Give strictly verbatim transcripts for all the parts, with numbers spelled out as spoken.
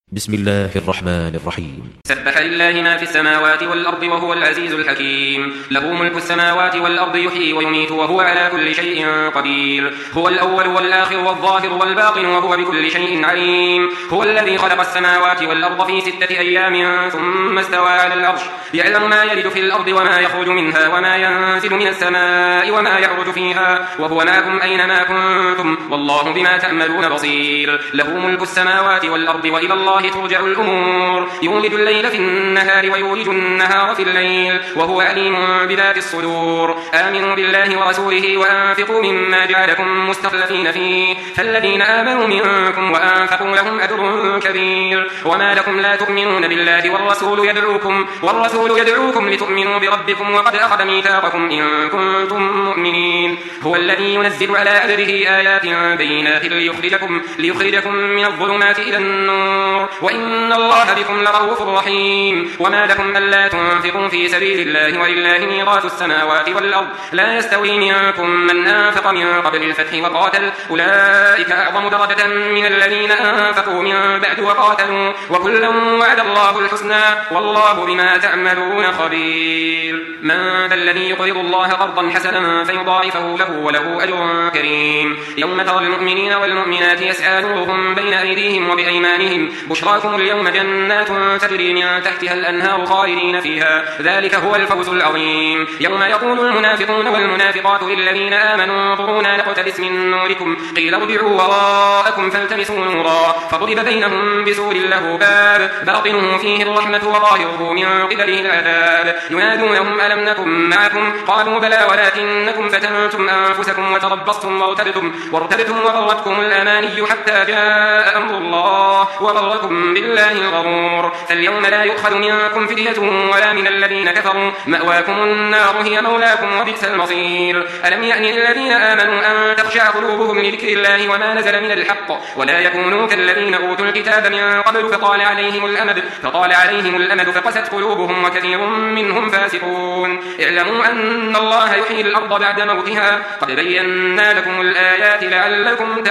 بسم الله الرحمن الرحيم. سبح لله ما في السماوات والأرض وهو العزيز الحكيم. له ملك السماوات والأرض يحيي ويميت وهو على كل شيء قدير. هو الأول والآخر والظاهر والباطن وهو بكل شيء عليم. هو الذي خلق السماوات والأرض في ستة أيام ثم استوى على العرش يعلم ما يلج في الأرض وما يخرج منها وما ينزل من السماء وما يعرج فيها وهو معكم أينما كنتم والله بما تعملون بصير. له ملك السماوات والأرض وإلى الله ترجع الأمور. يولج الليل في النهار ويولج النهار في الليل وهو عليم بذات الصدور. آمنوا بالله ورسوله وأنفقوا مما جعلكم مستخلفين فيه فالذين آمنوا منكم وأنفقوا لهم أجر كبير. وما لكم لا تؤمنون بالله والرسول يدعوكم والرسول يدعوكم لتؤمنوا بربكم وقد أخذ ميثاقكم إن كنتم مؤمنين. هو الذي ينزل على عبده آيات بينات ليخرجكم ليخرجكم من الظلمات إلى النور وإن الله بكم لرؤوف رحيم. وما لكم ألا تنفقوا في سبيل الله ولله ميراث السماوات والأرض لا يستوي منكم من أنفق من قبل الفتح وقاتل أولئك أعظم درجة من الذين أنفقوا من بعد وقاتلوا وكلا وعد الله الحسنى والله بما تعملون خبير. من ذا الذي يقرض الله قرضا حسنا فيضاعفه له وله أجر كريم. يوم ترى المؤمنين والمؤمنات يسعى نورهم بين أيديهم وبأيمانهم بشراكم اليوم جنات تجري من تحتها الأنهار خالدين فيها ذلك هو الفوز العظيم. يوم يقول المنافقون والمنافقات للذين آمنوا انظرونا نقتبس من نوركم قيل ارجعوا وراءكم فالتمسوا نورا فضرب بينهم بسور له باب باطنه فيه الرحمة وظاهره من قبله العذاب. ينادونهم ألم نكن معكم قالوا بلى ولكنكم فتنتم أنفسكم وتربصتم وارتبتم وارتبتم وغرتكم الأماني حتى جاء أمر الله وغركم بالله الغرور. فاليوم لا يؤخذ منكم فدية ولا من الذين كفروا مأواكم النار هي مولاكم وبئس المصير. ألم يأن الذين آمنوا أن تخشع قلوبهم لذكر الله وما نزل من الحق ولا يكونوا كالذين أوتوا الكتاب من قبل فطال عليهم الأمد فطال عليهم الأمد فقست قلوبهم وكثير منهم فاسقون. اعلموا أن الله يحيي الأرض بعد موتها قد بينا لكم الآيات لعلكم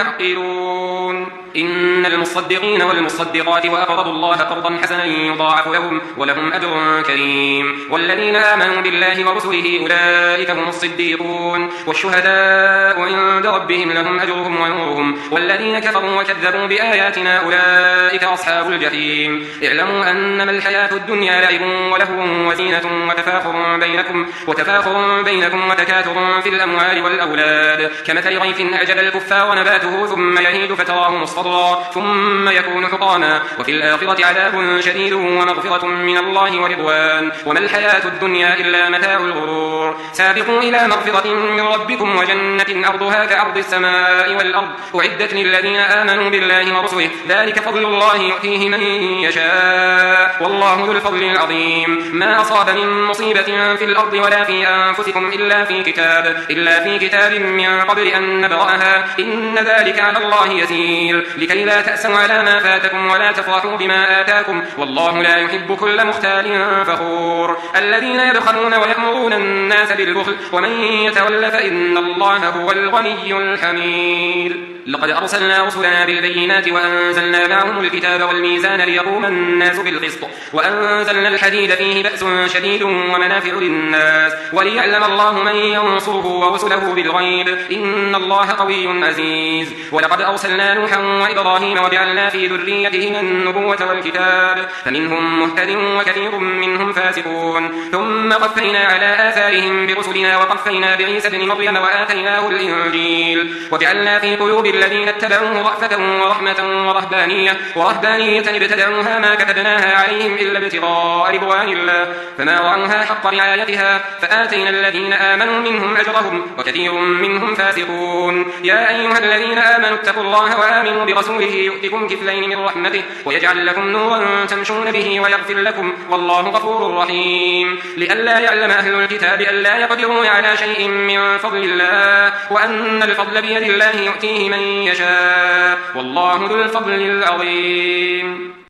تعقلون. إن المصدقين والمصدقات وأقرضوا الله قرضا حسنا يضاعف لهم ولهم أجر كريم. والذين آمنوا بالله ورسله أولئك هم الصديقون والشهداء عند ربهم لهم أجرهم ونورهم. والذين كفروا وكذبوا بآياتنا أولئك أصحاب الجحيم. اعلموا أنما الحياة الدنيا لعب ولهو وزينة وتفاخر بينكم وتفاخر بينكم وتكاثر في الأموال والأولاد كمثل غيث أعجب الكفار نباته ثم يهيج فتراه مصفرا ثم يكون حطاما وفي الآخرة عذاب شديد ومغفرة من الله ورضوان وما الحياة الدنيا إلا متاع الغرور. سابقوا إلى مغفرة من ربكم وجنة أرضها كأرض السماء والأرض أعدت للذين آمنوا بالله ورسله ذلك فضل الله يؤتيه من يشاء والله ذو الفضل العظيم. ما أصاب من مصيبة في الأرض ولا في أنفسكم إلا في كتاب إلا في كتاب من قبل أن نبرأها إن ذلك على الله يسير. لكي لا تأسوا على ما فاتكم ولا تفرحوا بما آتاكم والله لا يحب كل مختال فخور. الذين يبخلون ويأمرون الناس بالبخل ومن يتول فإن الله هو الغني الحميد. لقد أرسلنا رسلنا بالبينات وأنزلنا معهم الكتاب والميزان ليقوم الناس بالقسط وأنزلنا الحديد فيه بأس شديد ومنافع للناس وليعلم الله من ينصره ورسله بالغيب إن الله قوي عزيز. ولقد أرسلنا نوحا وإبراهيم وجعلنا في ذريتهما النبوة والكتاب فمنهم مهتد وكثير منهم فاسقون. ثم قفينا على آثارهم برسلنا وقفينا بعيسى ابن مريم وآتيناه الإنجيل وجعلنا في قلوب الذين اتبعوه رأفة ورحمة ورهبانية ورهبانية ابتدعوها ما كتبناها عليهم إلا ابتغاء رضوان الله فما رعوها حق رعايتها فآتينا الذين آمنوا منهم أجرهم وكثير منهم فاسقون. يا أيها الذين آمنوا اتقوا الله وآمنوا برسوله يؤتكم كفلين من رحمته ويجعل لكم نورا تمشون به ويغفر لكم والله غفور رحيم. لئلا يعلم أهل الكتاب ألا يقدرون على شيء من فضل الله وأن الفضل بيد الله يؤتيه من يشاء والله ذو الفضل العظيم.